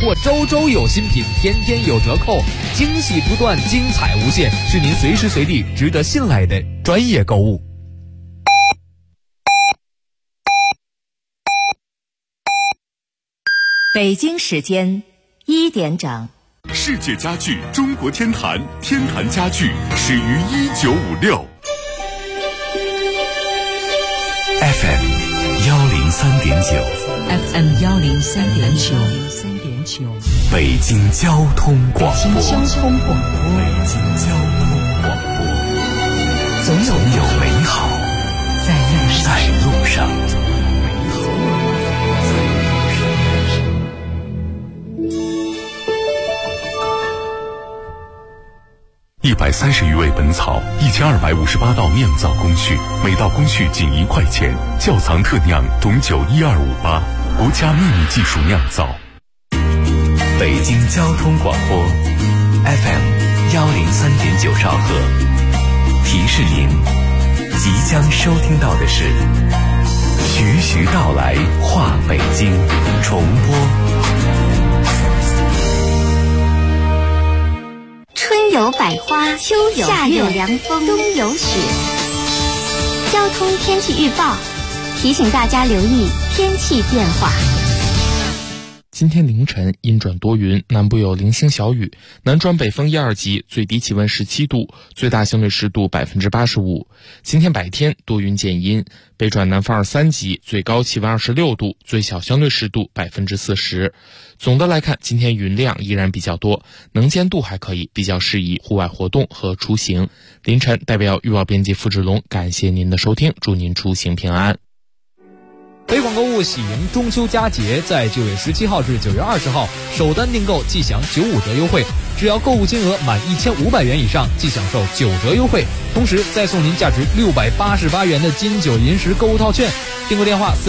货周周有新品，天天有折扣，惊喜不断，精彩无限，是您随时随地值得信赖的专业购物。 北京时间1点整。 世界家具中国天坛，天坛家具始于1956。FM 103.9 FM 103.9， 北京交通广播。 北京交通广播，总有美好在路上。 130余味本草，1258道酿造工序，每道工序仅1块钱。窖藏特酿董酒12588，国家秘密技术酿造。 北京交通广播 FM 103.9兆赫，提示您即将收听到的是徐徐道来话北京重播。 春有百花，秋有夏有凉风，冬有雪。交通天气预报提醒大家留意天气变化。 今天凌晨阴转多云，南部有零星小雨，南转北风1、2级，最低气温17度，最大相对湿度85%。今天白天多云见阴，北转南风2、3级，最高气温26度，最小相对湿度40%。总的来看，今天云量依然比较多，能见度还可以，比较适宜户外活动和出行。凌晨代表预报编辑付志龙，感谢您的收听，祝您出行平安。 北广购物喜迎中秋佳节，在9月17号至9月20号，首单订购即享95折优惠，只要购物金额满1500元以上，即享受9折优惠，同时再送您价值688元的金九银十购物套券。订购电话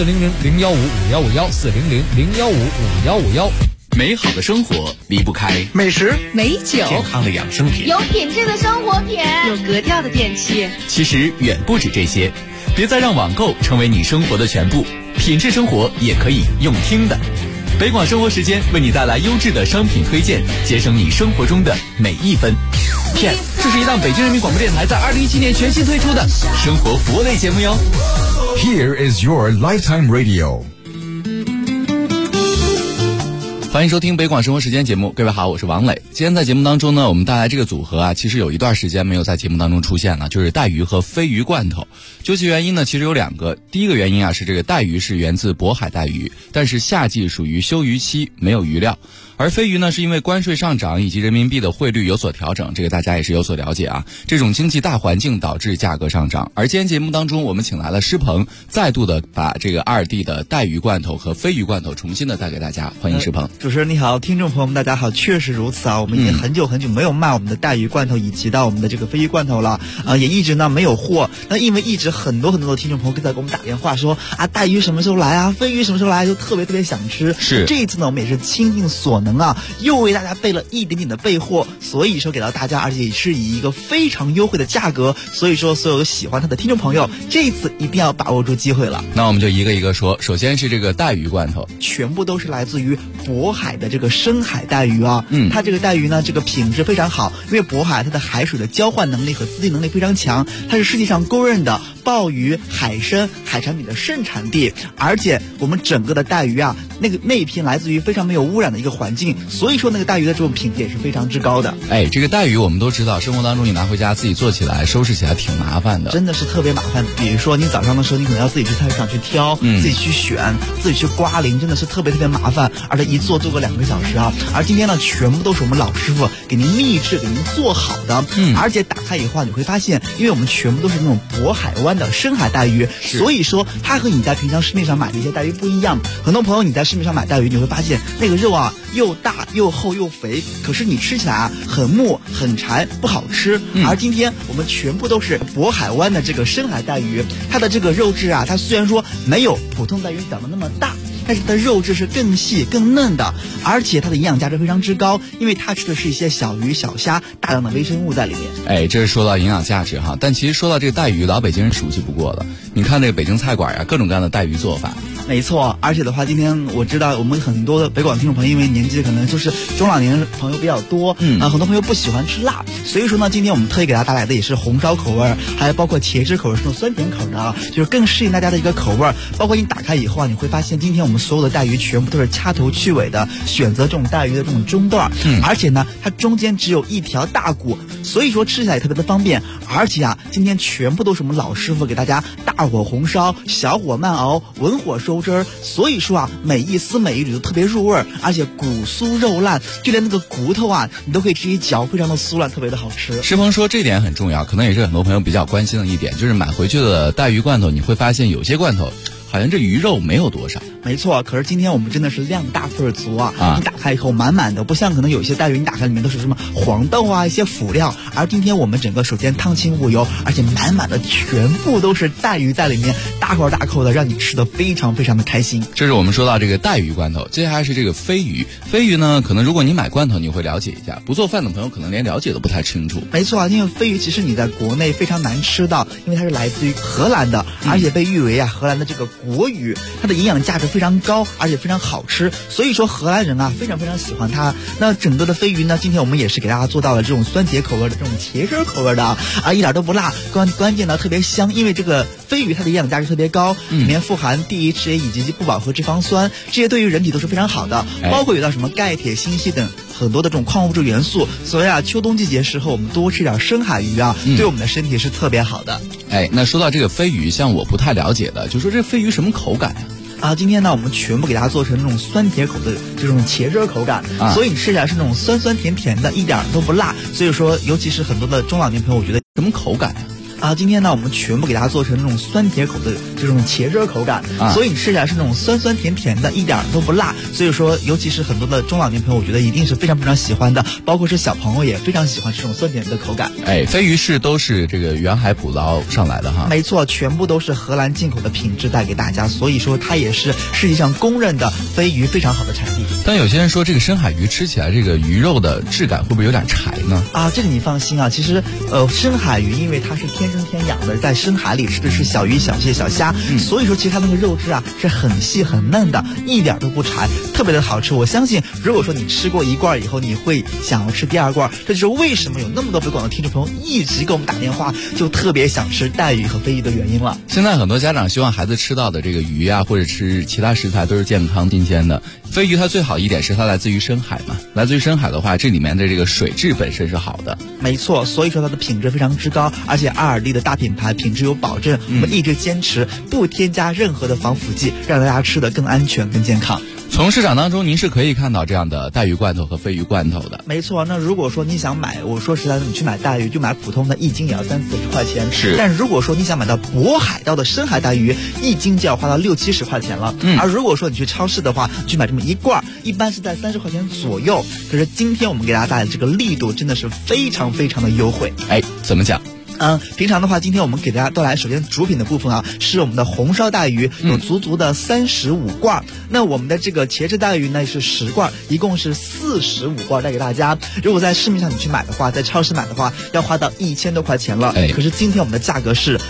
400-015-5151，400-015-5151。 美好的生活离不开美食、 美酒、 健康的养生品， 有品质的生活品， 有格调的电器。 其实远不止这些，别再让网购成为你生活的全部，品质生活也可以用听的。北广生活时间为你带来优质的商品推荐，节省你生活中的每一分。这是一档北京人民广播电台在2017年全新推出的生活服务类节目哟。 Here is your lifetime radio。 欢迎收听北广生活时间节目，各位好，我是王磊。今天在节目当中呢，我们带来这个组合啊，其实有一段时间没有在节目当中出现了，就是带鱼和飞鱼罐头。究其原因呢，其实有2个。第一个原因啊，是这个带鱼是源自渤海带鱼，但是夏季属于休渔期，没有鱼料。而飞鱼呢，是因为关税上涨以及人民币的汇率有所调整，这个大家也是有所了解啊。这种经济大环境导致价格上涨。而今天节目当中，我们请来了施鹏，再度的把这个2地的带鱼罐头和飞鱼罐头重新的带给大家。欢迎施鹏。 主持人你好，听众朋友们大家好，确实如此啊，我们已经很久没有卖我们的带鱼罐头以及到我们的这个飞鱼罐头了也一直呢没有货。那因为一直很多的听众朋友在给我们打电话说啊，带鱼什么时候来啊，飞鱼什么时候来，就特别想吃。 是这一次呢，我们也是倾尽所能啊，又为大家备了一点点的备货，所以说给到大家，而且也是以一个非常优惠的价格，所以说所有喜欢它的听众朋友，这一次一定要把握住机会了。 那我们就一个一个说。首先是这个带鱼罐头， 全部都是来自于渤海的这个深海带鱼啊。它这个带鱼呢，这个品质非常好，因为渤海它的海水的交换能力和滋净能力非常强，它是世界上公认的鲍鱼、海参、海产品的盛产地，而且我们整个的带鱼啊，那一片来自于非常没有污染的一个环境，所以说那个带鱼的这种品质也是非常之高的。 这个带鱼我们都知道，生活当中你拿回家自己做起来、收拾起来挺麻烦的， 真的是特别麻烦。比如说你早上的时候，你可能要自己去菜市场去挑，自己去选，自己去刮鳞，真的是特别麻烦，而且一做个2个小时啊。而今天呢，全部都是我们老师傅给您秘制、给您做好的，而且打开以后你会发现，因为我们全部都是那种渤海湾的深海带鱼，所以说它和你在平常市面上买的一些带鱼不一样。很多朋友你在市面上买带鱼，你会发现那个肉啊又大又厚又肥，可是你吃起来啊很木很柴，不好吃。而今天我们全部都是渤海湾的这个深海带鱼，它的这个肉质啊，它虽然说没有普通带鱼长得那么大，但是它的肉质是更细更嫩的，而且它的营养价值非常之高，因为它吃的是一些小鱼小虾，大量的微生物在里面。 这是说到营养价值哈，但其实说到这个带鱼，老北京人熟悉不过了。你看这个北京菜馆啊，各种各样的带鱼做法， 没错，而且的话，今天我知道我们很多的北广听众朋友，因为年纪可能就是中老年朋友比较多，很多朋友不喜欢吃辣，所以说呢，今天我们特意给大家带来的也是红烧口味，还有包括茄汁口味这种酸甜口的啊，就是更适应大家的一个口味。包括你打开以后啊，你会发现今天我们所有的带鱼全部都是掐头去尾的，选择这种带鱼的这种中段，而且呢，它中间只有一条大骨，所以说吃起来也特别的方便。而且啊，今天全部都是我们老师傅给大家大火红烧、小火慢熬、文火收汁儿，所以说啊，每一丝每一缕都特别入味儿，而且骨酥肉烂，就连那个骨头啊，你都可以直接嚼，非常的酥烂，特别的好吃。 石鹏说这点很重要，可能也是很多朋友比较关心的一点，就是买回去的带鱼罐头，你会发现有些罐头好像这鱼肉没有多少。 没错，可是今天我们真的是量大份足啊！你打开以后满满的，不像可能有些带鱼你打开里面都是什么黄豆啊一些辅料，而今天我们整个首先汤清物油，而且满满的全部都是带鱼在里面，大口大口的，让你吃的非常非常的开心。 这是我们说到这个带鱼罐头，接下来是这个飞鱼。飞鱼呢，可能如果你买罐头，你会了解一下，不做饭的朋友可能连了解都不太清楚。 没错啊，因为飞鱼其实你在国内非常难吃到，因为它是来自于荷兰的，而且被誉为啊荷兰的这个国鱼，它的营养价值非常高，而且非常好吃，所以说荷兰人啊非常非常喜欢它。那整个的飞鱼呢，今天我们也是给大家做到了这种酸甜口味的这种茄汁口味的啊，一点都不辣，关键呢特别香，因为这个飞鱼它的营养价值特别高，里面富含 DHA 以及不饱和脂肪酸，这些对于人体都是非常好的，包括有到什么钙、铁、锌、硒等很多的这种矿物质元素。所以啊，秋冬季节时候我们多吃点深海鱼啊，对我们的身体是特别好的。 那说到这个飞鱼，像我不太了解的，就说这飞鱼什么口感呀？ 今天呢，我们全部给大家做成那种酸甜口的这种茄汁口感，所以你吃起来是那种酸酸甜甜的，一点都不辣。所以说，尤其是很多的中老年朋友，我觉得什么口感呀？ 今天呢，我们全部给大家做成那种酸甜口的这种茄汁口感，所以你吃起来是那种酸酸甜甜的，一点都不辣。所以说，尤其是很多的中老年朋友，我觉得一定是非常非常喜欢的，包括是小朋友也非常喜欢这种酸甜的口感。 飞鱼是都是这个远海捕捞上来的哈？ 没错，全部都是荷兰进口的品质带给大家，所以说它也是世界上公认的飞鱼非常好的产地。 但有些人说这个深海鱼吃起来这个鱼肉的质感会不会有点柴呢？ 这个你放心啊，其实深海鱼因为它是天生天养的，在深海里吃的是小鱼、小蟹、小虾，所以说其实它那个肉质啊是很细很嫩的，一点都不柴，特别的好吃。我相信如果说你吃过一罐以后，你会想要吃第二罐，这就是为什么有那么多北广的听众朋友一直给我们打电话，就特别想吃带鱼和飞鱼的原因了。 现在很多家长希望孩子吃到的这个鱼啊，或者吃其他食材都是健康新鲜的。飞鱼它最好一点是它来自于深海嘛，来自于深海的话，这里面的这个水质本身是好的。 没错，所以说它的品质非常之高，而且阿尔利的大品牌品质有保证，我们一直坚持不添加任何的防腐剂，让大家吃得更安全更健康。 从市场当中您是可以看到这样的带鱼罐头和飞鱼罐头的。 没错，那如果说你想买，我说实在的，你去买带鱼就买普通的一斤也要30-40块钱， 是。 但如果说你想买到渤海盗的深海带鱼，一斤就要花到60-70块钱了。而如果说你去超市的话，去买这么一罐，一般是在30块钱左右。可是今天我们给大家带来的这个力度真的是非常非常的优惠。 怎么讲？ 平常的话，今天我们给大家带来，首先主品的部分啊，是我们的红烧带鱼，有足足的35罐。那我们的这个茄汁带鱼呢是10罐，一共是45罐带给大家。如果在市面上你去买的话，在超市买的话，要花到1000多块钱了。可是今天我们的价格是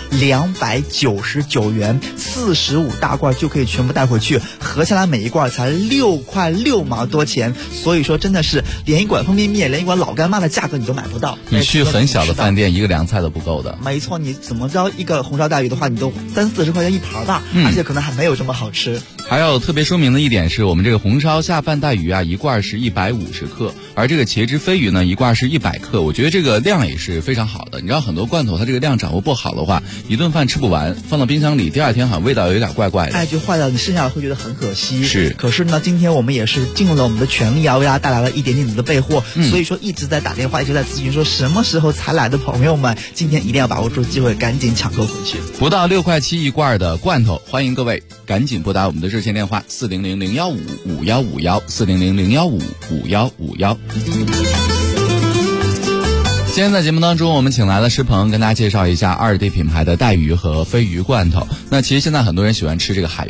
299元，45大罐就可以全部带回去，合下来每一罐才6块6毛多钱。所以说真的是连一碗方便面，连一碗老干妈的价格你都买不到。 你去很小的饭店，一个凉菜都不够的。 没错，你怎么着一个红烧带鱼的话，你都30-40块钱一盘吧，而且可能还没有这么好吃。 还有特别说明的一点是，我们这个红烧下饭带鱼啊，一罐是150克，而这个茄汁飞鱼呢，一罐是100克。我觉得这个量也是非常好的。你知道很多罐头它这个量掌握不好的话，一顿饭吃不完，放到冰箱里，第二天好像味道有点怪怪的。 就坏掉，你剩下的会觉得很可惜。 是。 可是呢，今天我们也是尽了我们的全力啊，为大家带来了一点点的备货。所以说一直在打电话，一直在咨询说什么时候才来的朋友们，今天一定要把握住机会，赶紧抢购回去。 不到6块7一罐的罐头，欢迎各位赶紧拨打我们的热线电话400-015-5151，400-015-5151。今天在节目当中，我们请来了石鹏，跟大家介绍一下2D品牌的带鱼和飞鱼罐头。那其实现在很多人喜欢吃这个海鱼，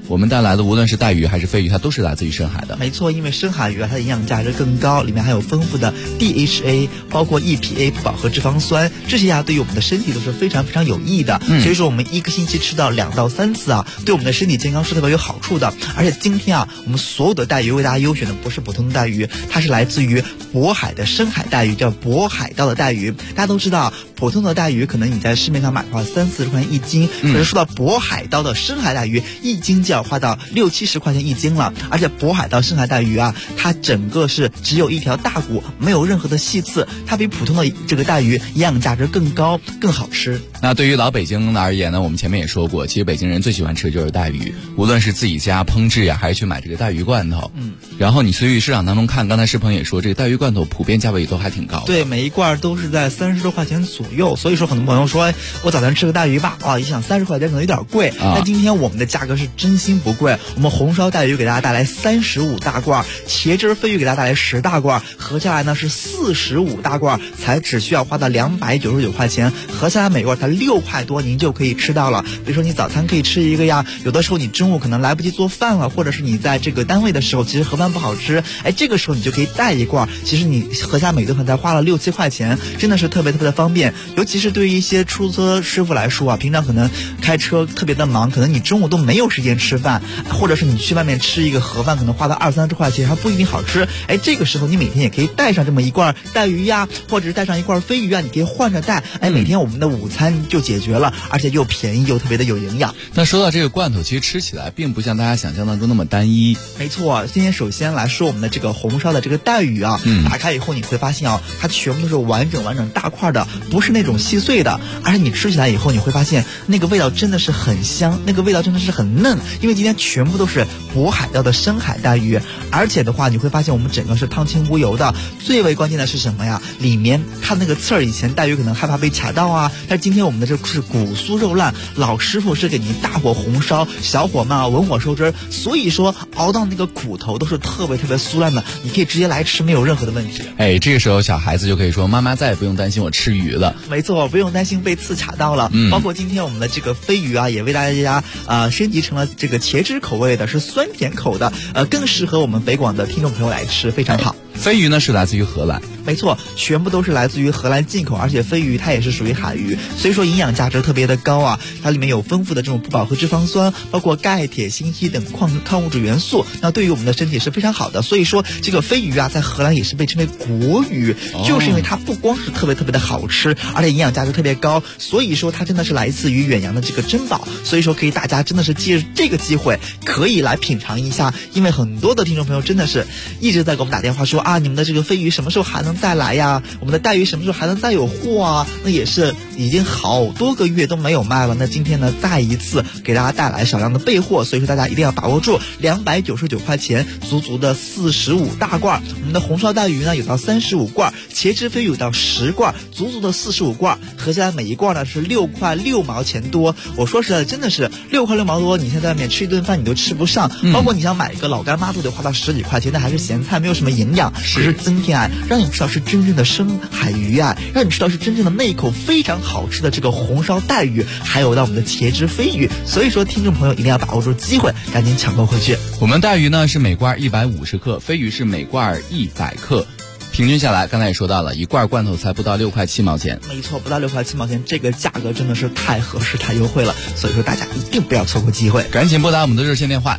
我们带来的无论是带鱼还是飞鱼，它都是来自于深海的。 没错，因为深海鱼啊，它的营养价值更高，里面含有丰富的 DHA， 包括 EPA 不饱和脂肪酸，这些啊对于我们的身体都是非常非常有益的。所以说我们一个星期吃到2到3次啊，对我们的身体健康是特别有好处的。而且今天啊，我们所有的带鱼为大家优选的不是普通的带鱼，它是来自于渤海的深海带鱼，叫渤海盗的带鱼。大家都知道，普通的带鱼可能你在市面上买的话30-40块钱一斤，可是说到渤海盗的深海带鱼，一斤就要花到60-70块钱一斤了。而且渤海盗深海带鱼啊，它整个是只有一条大骨，没有任何的细刺，它比普通的这个带鱼营养价值更高，更好吃。 那对于老北京而言呢，我们前面也说过，其实北京人最喜欢吃的就是带鱼，无论是自己家烹制呀，还是去买这个带鱼罐头。然后你去市场当中看，刚才世鹏也说，这个带鱼罐头普遍价位都还挺高的。 对，每一罐都是在30多块钱左右。所以说，很多朋友说，我早餐吃个带鱼吧，一想30块钱可能有点贵。但今天我们的价格是真心不贵，我们红烧带鱼给大家带来35大罐，茄汁飞鱼给大家带来10大罐，合下来呢是45大罐，才只需要花到299块钱，合下来每罐才6块多，您就可以吃到了。比如说你早餐可以吃一个呀，有的时候你中午可能来不及做饭了，或者是你在这个单位的时候，其实盒饭不好吃，这个时候你就可以带一罐，其实你合下每顿饭才花了6-7块钱，真的是特别特别的方便。尤其是对于一些出租车师傅来说啊，平常可能开车特别的忙，可能你中午都没有时间吃饭，或者是你去外面吃一个盒饭，可能花到20-30块钱还不一定好吃。这个时候你每天也可以带上这么一罐带鱼呀，或者是带上一罐飞鱼啊，你可以换着带，每天我们的午餐就解决了，而且又便宜又特别的有营养。 那说到这个罐头，其实吃起来并不像大家想象当中那么单一。 没错，今天首先来说我们的这个红烧的这个带鱼啊，打开以后你会发现啊，它全部都是完整大块的，不是那种细碎的，而且你吃起来以后你会发现那个味道真的是很香，那个味道真的是很嫩，因为今天全部都是渤海盗的深海带鱼，而且的话你会发现我们整个是汤清无油的。最为关键的是什么呀？里面它那个刺儿，以前带鱼可能害怕被卡到啊，但是今天我们的这是骨酥肉烂，老师傅是给您大火红烧，小火慢啊，文火收汁，所以说熬到那个骨头都是特别特别酥烂的，你可以直接来吃，没有任何的问题。 这个时候小孩子就可以说，妈妈再也不用担心我吃鱼了。 没错，不用担心被刺卡到了。包括今天我们的这个飞鱼啊，也为大家升级成了这个茄汁口味的，是酸甜口的，更适合我们北广的听众朋友来吃，非常好。 飞鱼呢是来自于荷兰， 没错，全部都是来自于荷兰进口，而且飞鱼它也是属于海鱼，所以说营养价值特别的高啊。它里面有丰富的这种不饱和脂肪酸，包括钙、铁、锌、硒等矿物质元素，那对于我们的身体是非常好的。所以说这个飞鱼啊，在荷兰也是被称为国鱼，就是因为它不光是特别特别的好吃，而且营养价值特别高，所以说它真的是来自于远洋的这个珍宝。所以说可以大家真的是借这个机会可以来品尝一下，因为很多的听众朋友真的是一直在给我们打电话说你们的这个飞鱼什么时候还能再来呀？我们的带鱼什么时候还能再有货啊？那也是已经好多个月都没有卖了。那今天呢，再一次给大家带来少量的备货，所以说大家一定要把握住，299块钱，足的45大罐。我们的红烧带鱼呢有到35罐，茄汁飞鱼有到10罐，足的45罐，合起来每一罐呢是6块6毛钱多。我说实在的，真的是6块6毛多，你现在外面吃一顿饭你都吃不上，包括你想买一个老干妈都得花到10几块钱，那还是咸菜，没有什么营养。只是今天让你吃到是真正的深海鱼让你吃到是真正的那一口非常好吃的这个红烧带鱼，还有到我们的茄汁飞鱼。所以说听众朋友一定要把握住机会，赶紧抢购回去。 我们带鱼呢是每罐150克，飞鱼是每罐100克。平均下来，刚才也说到了，一罐罐头才不到6块7毛钱。 没错，不到6块7毛钱，这个价格真的是太合适、太优惠了。所以说大家一定不要错过机会， 赶紧拨打我们的热线电话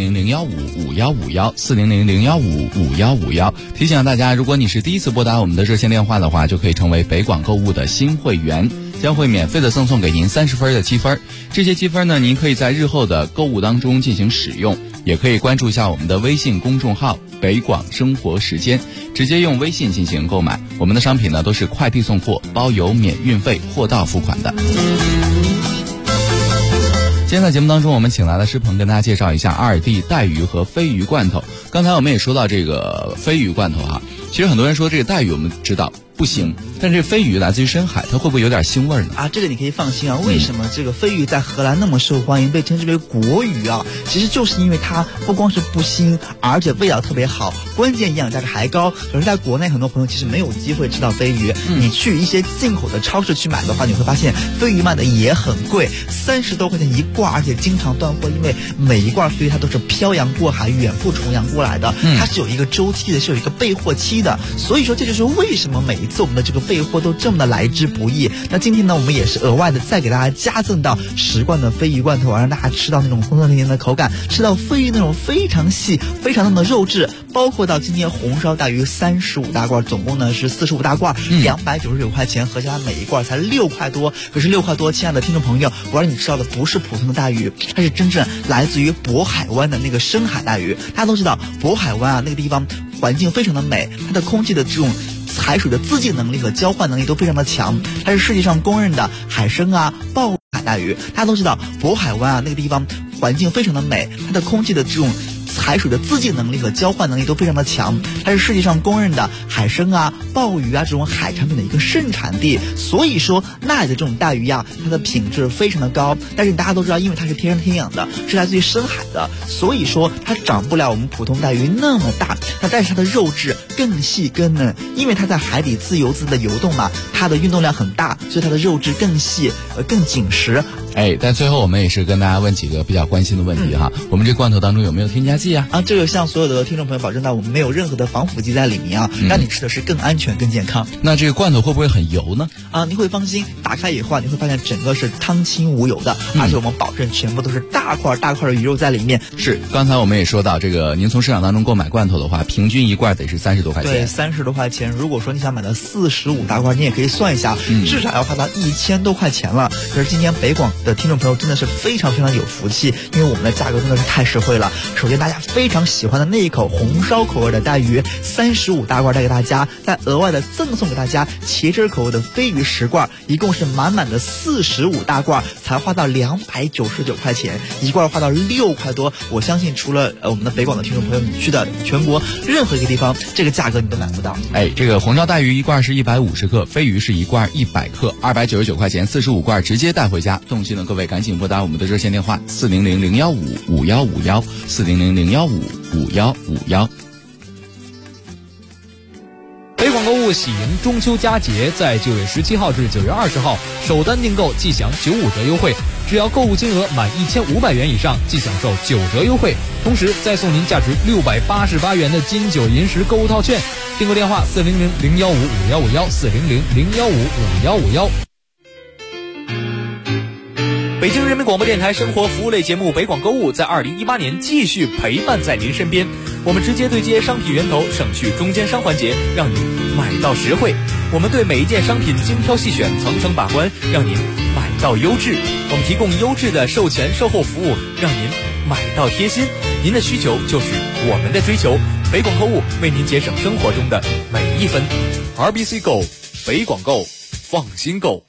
400-015-5151，400-015-5151。提醒大家，如果你是第一次拨打我们的热线电话的话，就可以成为北广购物的新会员，将会免费的赠送给您30分的积分。这些积分呢，您可以在日后的购物当中进行使用，也可以关注一下我们的微信公众号北广生活时间，直接用微信进行购买。我们的商品呢都是快递送货，包邮免运费，货到付款的。今天在节目当中，我们请来了师鹏跟大家介绍一下阿尔蒂带鱼和飞鱼罐头。刚才我们也说到这个飞鱼罐头其实很多人说这个带鱼我们知道不腥，但这飞鱼来自于深海，它会不会有点腥味呢？ 啊，这个你可以放心啊。为什么这个飞鱼在荷兰那么受欢迎，被称之为国鱼啊？其实就是因为它不光是不腥，而且味道特别好，关键营养价值还高。可是在国内很多朋友其实没有机会吃到飞鱼，你去一些进口的超市去买的话，你会发现飞鱼卖的也很贵，30多块钱一罐，而且经常断货，因为每一罐飞鱼它都是漂洋过海、远赴重洋过来的，它是有一个周期的，是有一个备货期的。所以说这就是为什么每一次我们的这个备货都这么的来之不易。那今天呢，我们也是额外的再给大家加赠到10罐的飞鱼罐头，让大家吃到那种松松甜甜的口感，吃到飞鱼那种非常细、非常嫩的肉质。包括到今天红烧大鱼35大罐，总共呢是45大罐，299块钱，合起来每一罐才6块多。可是6块多，亲爱的听众朋友，我让你吃到的不是普通的大鱼，它是真正来自于渤海湾的那个深海大鱼。大家都知道渤海湾啊，那个地方环境非常的美，它的空气的这种海水的自净能力和交换能力都非常的强，它是世界上公认的海参啊、鲍海大鱼。大家都知道渤海湾啊，那个地方环境非常的美，它的空气的这种海水的自净能力和交换能力都非常的强，它是世界上公认的海参啊、鲍鱼啊这种海产品的一个盛产地。所以说那里的这种大鱼呀，它的品质非常的高。但是大家都知道，因为它是天生天养的，是来自于深海的，所以说它长不了我们普通大鱼那么大。那但是它的肉质更细更嫩，因为它在海底自由自在的游动嘛，它的运动量很大，所以它的肉质更细，更紧实。 但最后我们也是跟大家问几个比较关心的问题哈。我们这罐头当中有没有添加剂啊？ 这个向所有的听众朋友保证到，我们没有任何的防腐剂在里面啊，让你吃的是更安全、更健康。 那这个罐头会不会很油呢？ 你会放心，打开以后你会发现整个是汤清无油的，而且我们保证全部都是大块大块的鱼肉在里面。 是，刚才我们也说到，这个您从市场当中购买罐头的话，平均一罐得是30多块钱。 对，30多块钱。如果说你想买到45大罐，你也可以算一下，至少要花到1000多块钱了。可是今天北广的听众朋友真的是非常非常有福气，因为我们的价格真的是太实惠了。首先大家非常喜欢的那一口红烧口味的带鱼35大罐带给大家，再额外的赠送给大家茄汁口味的飞鱼10罐，一共是满满的45大罐，才花到299块钱，一罐花到6块多。我相信除了我们的北广的听众朋友，你去的全国任何一个地方，这个价格你都买不到。 这个红烧带鱼一罐是150克，飞鱼是一罐100克，299块钱，45罐直接带回家。动心的各位赶紧拨打我们的热线电话400-015-5151，400-015-5151。 北广购物喜迎中秋佳节，在9月17号至9月20号首单订购即享95折优惠，只要购物金额满1500元以上即享受9折优惠，同时再送您价值688元的金九银十购物套券。订购电话400-015-5151，400-015-5151。北京人民广播电台生活服务类节目北广购物在2018年继续陪伴在您身边，我们直接对接商品源头，省去中间商环节，让您买到实惠。我们对每一件商品精挑细选，层层把关，让您买到优质。我们提供优质的售前售后服务，让您买到贴心。您的需求就是我们的追求，北广购物为您节省生活中的每一分。RBC Go， 北广购，放心购。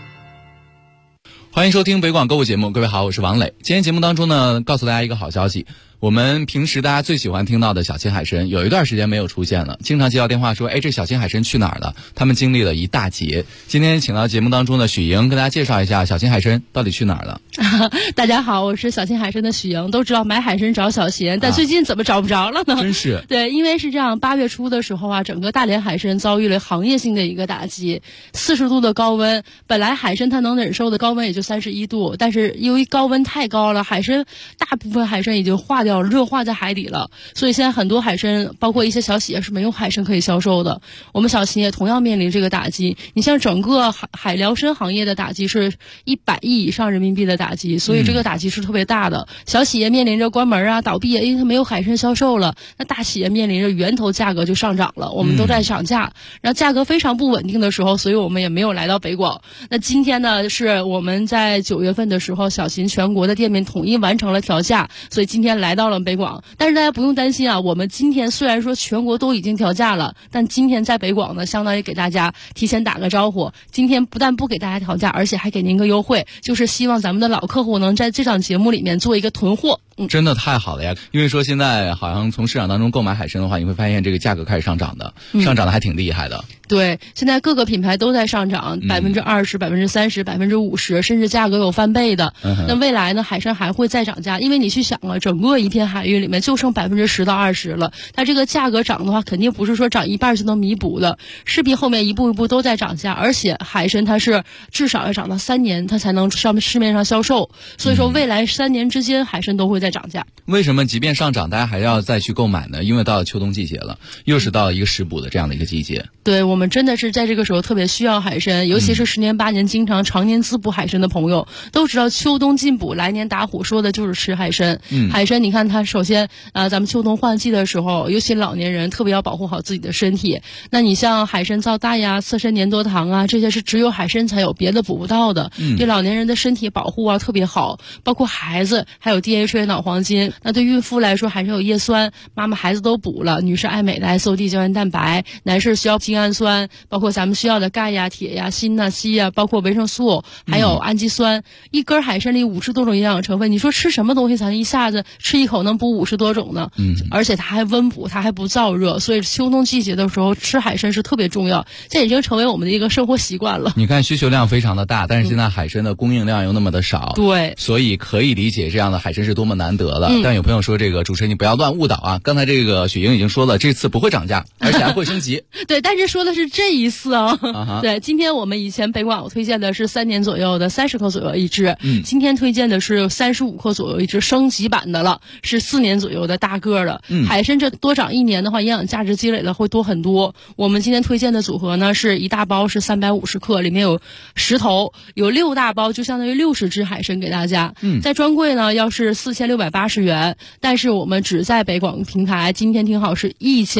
欢迎收听北广购物节目，各位好，我是王磊。今天节目当中呢，告诉大家一个好消息，我们平时大家最喜欢听到的小青海参有一段时间没有出现了，经常接到电话说，这小青海参去哪儿了？他们经历了一大劫。今天请到节目当中的许莹跟大家介绍一下小青海参到底去哪儿了。 大家好，我是小青海参的许莹。都知道买海参找小贤，但最近怎么找不着了呢？ 真是。 对，因为是这样，8月初的时候啊，整个大连海参遭遇了行业性的一个打击，40度的高温，本来海参它能忍受的高温也就31度，但是由于高温太高了，大部分海参已经化掉了，热化在海底了，所以现在很多海参，包括一些小企业是没有海参可以销售的。我们小企业同样面临这个打击。你像整个海辽参行业的打击是100亿以上人民币的打击，所以这个打击是特别大的。小企业面临着关门啊、倒闭啊，因为它没有海参销售了。那大企业面临着源头价格就上涨了，我们都在涨价，然后价格非常不稳定的时候，所以我们也没有来到北广。那今天呢，是我们在9月份的时候，小秦全国的店面统一完成了调价，所以今天来到了北广。但是大家不用担心啊，我们今天虽然说全国都已经调价了，但今天在北广呢，相当于给大家提前打个招呼。今天不但不给大家调价，而且还给您个优惠，就是希望咱们的老客户能在这档节目里面做一个囤货。 真的太好了呀！因为说现在好像从市场当中购买海参的话，你会发现这个价格开始上涨的，上涨的还挺厉害的。 对，现在各个品牌都在上涨，20%、30%、50%，甚至价格有翻倍的。那未来呢，海参还会再涨价，因为你去想啊，整个一片海域里面就剩10%到20%了，它这个价格涨的话，肯定不是说涨一半就能弥补的，势必后面一步一步都在涨价，而且海参它是至少要涨到3年，它才能上市面上销售，所以说未来3年之间海参都会再涨价。 为什么即便上涨，大家还要再去购买呢？因为到了秋冬季节了，又是到了一个食补的这样的一个季节。 对，我们真的是在这个时候特别需要海参，尤其是10年8年经常常年滋补海参的朋友，都知道秋冬进补，来年打虎，说的就是吃海参。海参你看它首先咱们秋冬换季的时候，尤其老年人特别要保护好自己的身体。那你像海参皂苷呀、刺参粘多糖啊，这些是只有海参才有，别的补不到的。对老年人的身体保护啊特别好，包括孩子还有 DHA 脑黄金。那对孕妇来说，海参有叶酸，妈妈孩子都补了。女士爱美的 SOD 胶原蛋白，男士需要精氨酸，包括咱们需要的钙呀、铁呀、锌呐、硒呀，包括维生素，还有氨基酸。一根海参里50多种营养成分，你说吃什么东西才能一下子吃一口能补50多种呢？而且它还温补，它还不燥热，所以秋冬季节的时候吃海参是特别重要，这已经成为我们的一个生活习惯了。 你看需求量非常的大，但是现在海参的供应量又那么的少， 对， 所以可以理解这样的海参是多么难得了。但有朋友说，这个主持人你不要乱误导啊！刚才这个雪莹已经说了，这次不会涨价，而且还会升级。 对，但是说的是这一次啊。对，今天我们以前北广我推荐的是3年左右的30克左右一支，今天推荐的是35克左右一支升级版的了，是4年左右的大个的。海参这多长1年的话，营养价值积累了会多很多。我们今天推荐的组合呢，是一大包是350克，里面有10头，有6大包，就相当于60只海参给大家。在专柜呢要是4680元，但是我们只在北广平台，今天听好是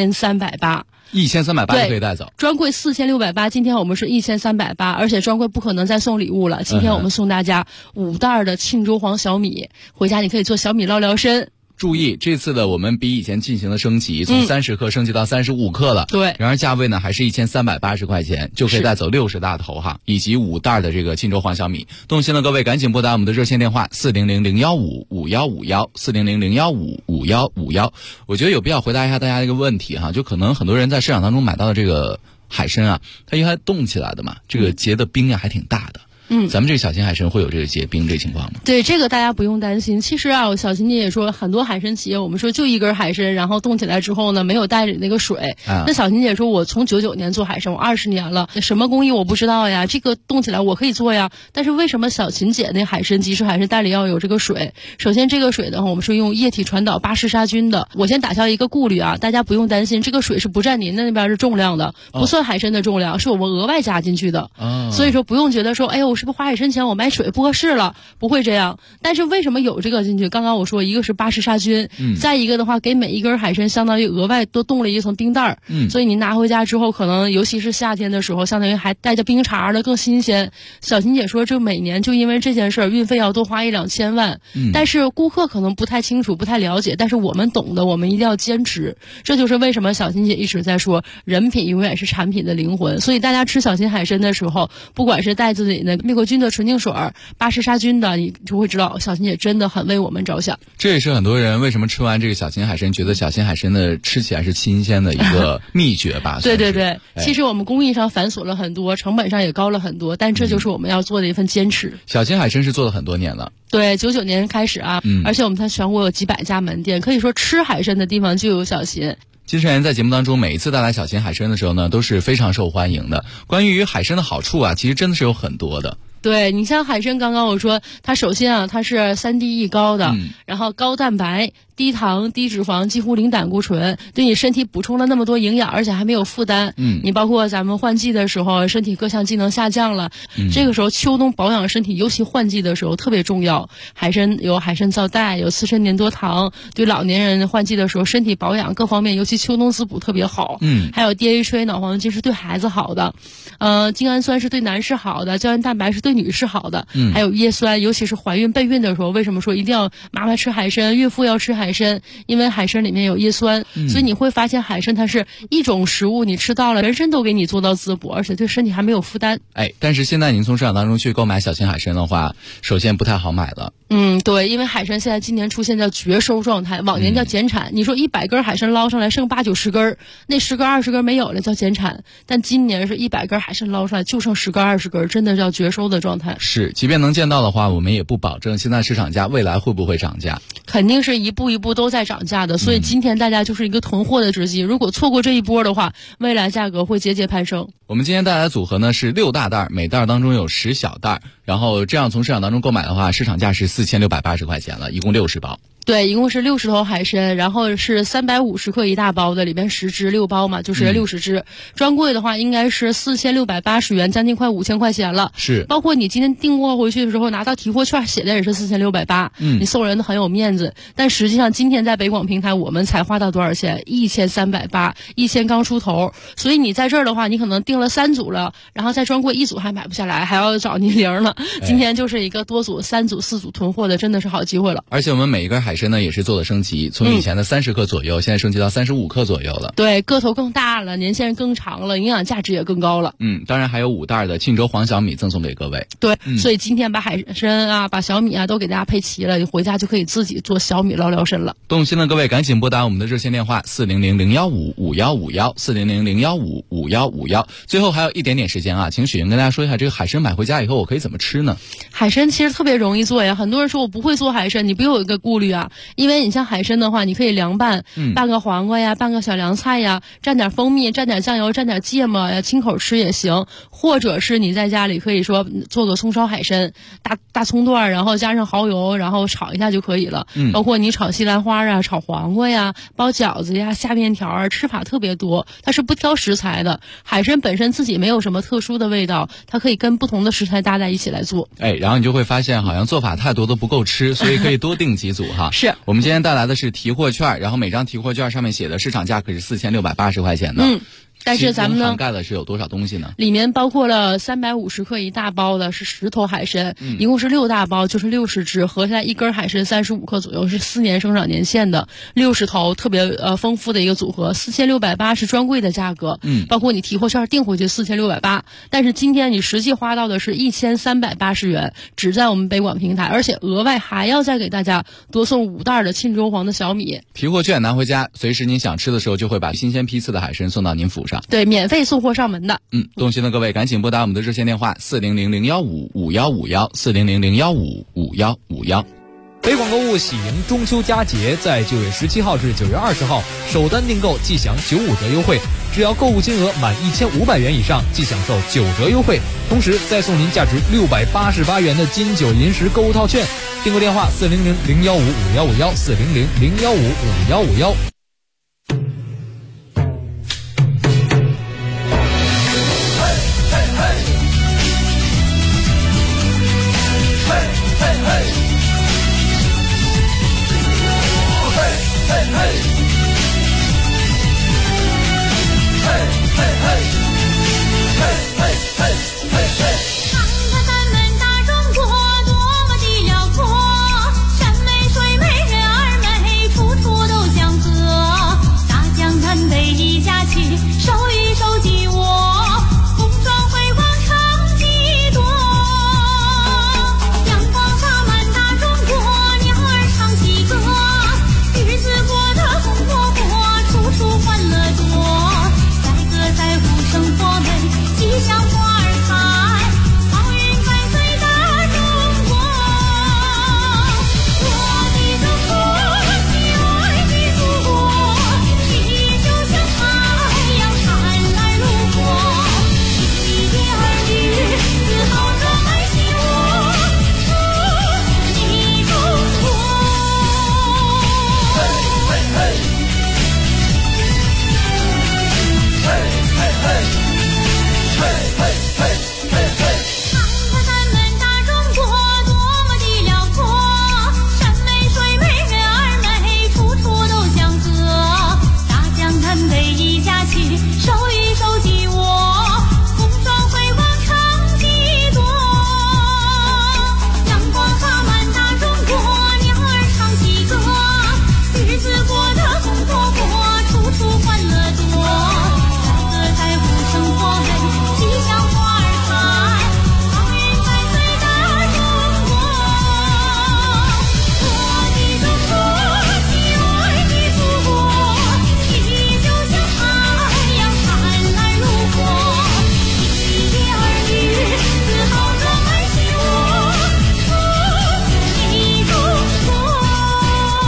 1380。 1380就可以带走， 专柜4680，今天我们是1380，而且专柜不可能再送礼物了。今天我们送大家5袋的庆州黄小米，回家你可以做小米捞聊参。 注意，这次的我们比以前进行了升级，从30克升级到35克了。 对， 然而价位呢还是1380块钱，就可以带走60大头哈，以及5袋的这个庆州黄小米。动心的各位赶紧拨打我们的热线电话400-015-5151，400-015-5151。我觉得有必要回答一下大家一个问题哈，就可能很多人在市场当中买到的这个海参啊，它因为它冻起来的嘛，这个结的冰呀还挺大的。咱们这个小型海参会有这个结冰这情况吗？ 对，这个大家不用担心。其实啊，小琴姐也说，很多海参企业，我们说就一根海参，然后冻起来之后呢，没有带着那个水。那小琴姐说，我从99年做海参，我20年了，什么工艺我不知道呀，这个冻起来我可以做呀。但是为什么小琴姐那海参即食海参袋里要有这个水？首先这个水的话，我们是用液体传导巴氏杀菌的。我先打消一个顾虑啊，大家不用担心，这个水是不占您的那边是重量的，不算海参的重量，是我们额外加进去的。所以说不用觉得说，哎呦，我是不是花海参钱我买水不合适了，不会这样。但是为什么有这个进去？刚刚我说一个是巴氏杀菌，再一个的话给每一根海参相当于额外多冻了一层冰袋所以你拿回家之后，可能尤其是夏天的时候，相当于还带着冰碴的更新鲜。小琴姐说，这每年就因为这件事儿，运费要多花1-2千万。但是顾客可能不太清楚，不太了解，但是我们懂的，我们一定要坚持。这就是为什么小琴姐一直在说，人品永远是产品的灵魂。所以大家吃小型海参的时候，不管是带自己的灭活菌的纯净水、巴氏杀菌的，你就会知道小琴姐真的很为我们着想。 这也是很多人为什么吃完这个小型海参，觉得小型海参的吃起来是新鲜的一个秘诀吧。 对对对，其实我们工艺上繁琐了很多，成本上也高了很多，但这就是我们要做的一份坚持。 小型海参是做了很多年了。 对，99年开始啊，而且我们在全国有几百家门店，可以说吃海参的地方就有小琴。 金晨在节目当中每一次带来小型海参的时候呢，都是非常受欢迎的。关于海参的好处啊，其实真的是有很多的。 对，你像海参，刚刚我说它首先啊，它是3D 高的，然后高蛋白、低糖、低脂肪，几乎零胆固醇，对你身体补充了那么多营养，而且还没有负担。你包括咱们换季的时候，身体各项机能下降了，这个时候秋冬保养身体，尤其换季的时候特别重要。海参有海参皂苷，有刺参粘多糖，对老年人换季的时候身体保养各方面，尤其秋冬滋补特别好。还有 DHA 脑黄金是对孩子好的，精氨酸是对男士好的，胶原蛋白是对女士好的，还有叶酸，尤其是怀孕备孕的时候，为什么说一定要妈妈吃海参，孕妇要吃海海参，因为海参里面有叶酸，所以你会发现海参它是一种食物，你吃到了全身都给你做到滋补，而且对身体还没有负担。 但是现在您从市场当中去购买小型海参的话，首先不太好买了。 对，因为海参现在今年出现叫绝收状态，往年叫减产。你说100根海参捞上来剩8、90根，那10根、20根没有了叫减产，但今年是100根海参捞上来就剩10根、20根，真的叫绝收的状态。 是，即便能见到的话，我们也不保证现在市场价未来会不会涨价， 肯定是一步一步都在涨价的，所以今天大家就是一个囤货的时机，如果错过这一波的话，未来价格会节节攀升。 我们今天带来的组合呢是6大袋，每袋当中有10小袋，然后这样从市场当中购买的话，市场价是4680块钱了，一共60包。 对，一共是60头海参，然后是350克一大包的，里边10只6包嘛，就是60只。专柜的话应该是4680元，将近快5000块钱了。 是， 包括你今天订货回去的时候拿到提货券，写的也是4680，你送人都很有面子。但实际上今天在北广平台我们才花到多少钱？1380， 1000刚出头。所以你在这儿的话，你可能订了3组了，然后在专柜1组还买不下来，还要找您零了。今天就是一个多组、3组、4组囤货的，真的是好机会了。 而且我们每一根海参呢也是做了升级，从以前的30克左右，现在升级到35克左右了。 对，个头更大了，年限更长了，营养价值也更高了。 当然还有5袋的庆州黄小米赠送给各位。 对，所以今天把海参啊、把小米啊都给大家配齐了，你回家就可以自己做小米捞聊参了。 动心的各位赶紧拨打我们的热线电话400-015-5151 400-015-5151。最后还有一点点时间啊，请许莹跟大家说一下，这个海参买回家以后我可以怎么吃呢？ 海参其实特别容易做呀，很多人说我不会做海参，你不有一个顾虑啊，因为你像海参的话，你可以凉拌，拌个黄瓜呀，拌个小凉菜呀，蘸点蜂蜜，蘸点酱油，蘸点芥末呀，清口吃也行。或者是你在家里可以说做个葱烧海参，大葱段，然后加上蚝油，然后炒一下就可以了。包括你炒西兰花啊，炒黄瓜呀，包饺子呀，下面条啊，吃法特别多。它是不挑食材的，海参本身自己没有什么特殊的味道，它可以跟不同的食材搭在一起来做。 然后你就会发现好像做法太多都不够吃，所以可以多订几组哈。 是， 我们今天带来的是提货券，然后每张提货券上面写的市场价可是4680块钱的。 但是咱们呢， 涵盖的是有多少东西呢？ 里面包括了350克一大包的，是10头海参，一共是6大包，就是60只，合下来一根海参35克左右，是4年生长年限的60头，特别丰富的一个组合，4680是专柜的价格，包括你提货券订回去4680，但是今天你实际花到的是1380元，只在我们北广平台，而且额外还要再给大家多送5袋的沁州黄的小米。 提货券拿回家，随时您想吃的时候就会把新鲜批次的海参送到您府上。 对，免费送货上门的。 动心的各位赶紧拨打我们的热线电话400-015-5151 400-015-5151。 北广购物喜迎中秋佳节，在9月17号至9月20号首单订购即享95折优惠，只要购物金额满1500元以上即享受9折优惠，同时再送您价值688元的金九银十购物套券。订购电话400-015-5151 400-015-5151。